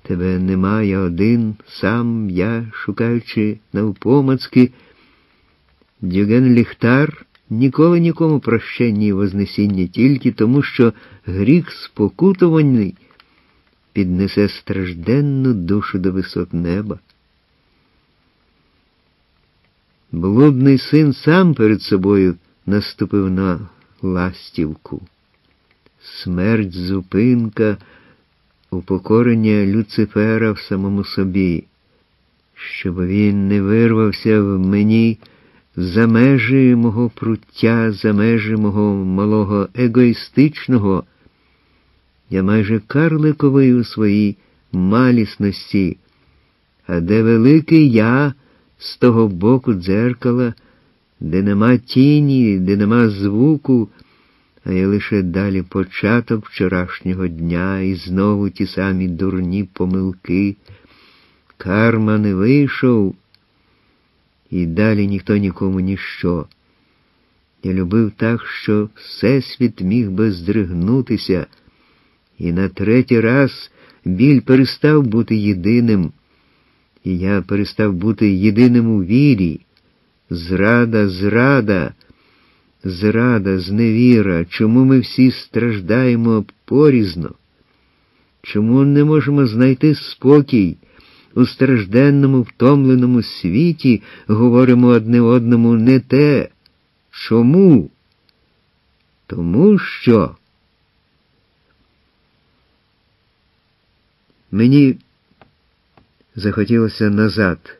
Тебе нема, я один, сам я, шукаючи навпомацки. Дюген Ліхтар ніколи нікому прощення і вознесіння, тільки тому, що гріх спокутуваний піднесе стражденну душу до висот неба. Блудний син сам перед собою наступив на ластівку. Смерть — зупинка, упокорення Люцифера в самому собі, щоб він не вирвався в мені за межі мого пруття, за межі мого малого егоїстичного. Я майже карликовий у своїй малісності, а де великий я з того боку дзеркала, де нема тіні, де нема звуку, а я лише далі початок вчорашнього дня, і знову ті самі дурні помилки. Карма не вийшов, і далі ніхто нікому ніщо. Я любив так, що всесвіт міг би здригнутися, і на третій раз біль перестав бути єдиним, і я перестав бути єдиним у вірі. Зрада, зрада, зрада, зневіра. Чому ми всі страждаємо порізно? Чому не можемо знайти спокій? У стражденному, втомленому світі говоримо одне одному не те. Чому? Тому що мені захотілося назад,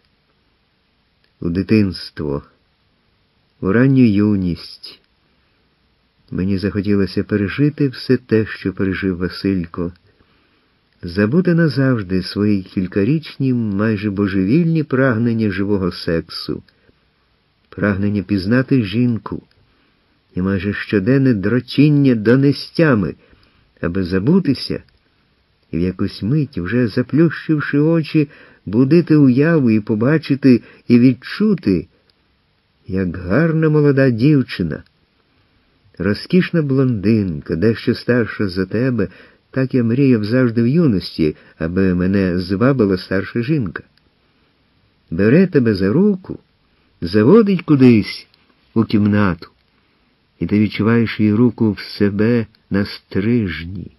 у дитинство, у ранню юність. Мені захотілося пережити все те, що пережив Василько, забути назавжди свої кількарічні, майже божевільні прагнення живого сексу, прагнення пізнати жінку і майже щоденне дрочіння донестями, аби забутися і в якусь мить, вже заплющивши очі, будити уяву і побачити, і відчути, як гарна молода дівчина, розкішна блондинка, дещо старша за тебе. Так я мріяв завжди в юності, аби мене звабила старша жінка. Бере тебе за руку, заводить кудись у кімнату, і ти відчуваєш її руку в себе на стрижні.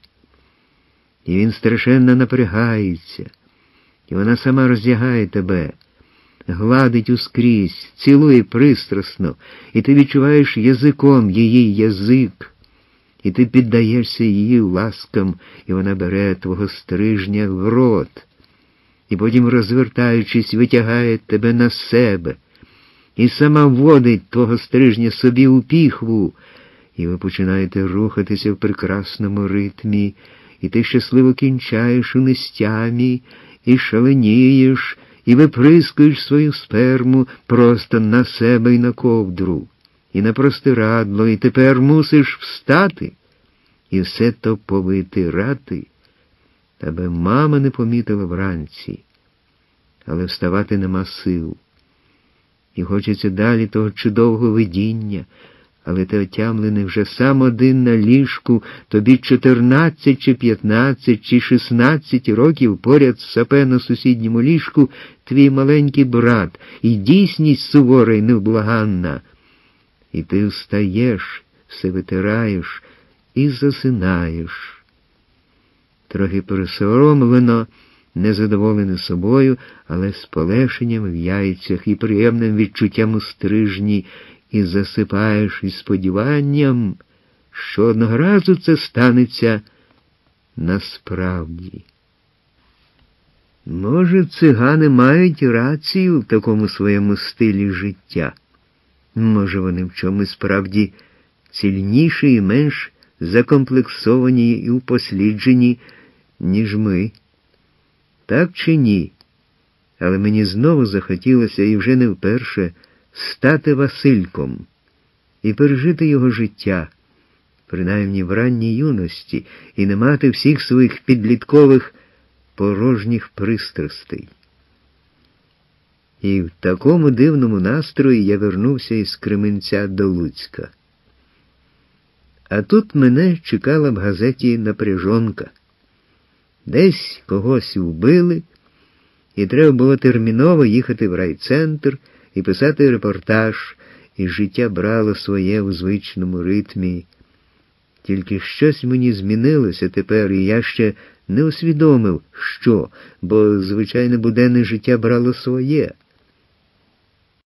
І він страшенно напрягається, і вона сама роздягає тебе, гладить ускрізь, цілує пристрасно, і ти відчуваєш язиком її язик, і ти піддаєшся її ласкам, і вона бере твого стрижня в рот, і потім, розвертаючись, витягає тебе на себе, і сама вводить твого стрижня собі у піхву, і ви починаєте рухатися в прекрасному ритмі, і ти щасливо кінчаєш у нестямі, і шаленієш, і виприскуєш свою сперму просто на себе і на ковдру, і на простирадло, і тепер мусиш встати, і все то повитирати, аби мама не помітила вранці. Але вставати нема сил. І хочеться далі того чудового видіння, але ти отямлений вже сам один на ліжку, тобі 14 чи 15 чи 16 років поряд сапе на сусідньому ліжку твій маленький брат, і дійсність сувора й невблаганна. І ти встаєш, все витираєш і засинаєш. Трохи пересоромлено, незадоволений собою, але з полегшенням в яйцях і приємним відчуттям у стрижні, і засипаєш із сподіванням, що одного разу це станеться насправді. Може, цигани мають рацію в такому своєму стилі життя. Може, вони в чомусь справді цільніші і менш закомплексовані і упосліджені, ніж ми. Так чи ні? Але мені знову захотілося, і вже не вперше, стати Васильком і пережити його життя, принаймні в ранній юності, і не мати всіх своїх підліткових порожніх пристрастей. І в такому дивному настрої я вернувся із Кременця до Луцька. А тут мене чекала в газеті напряжонка. Десь когось вбили, і треба було терміново їхати в райцентр і писати репортаж, і життя брало своє у звичному ритмі. Тільки щось мені змінилося тепер, і я ще не усвідомив, що, бо звичайне буденне життя брало своє.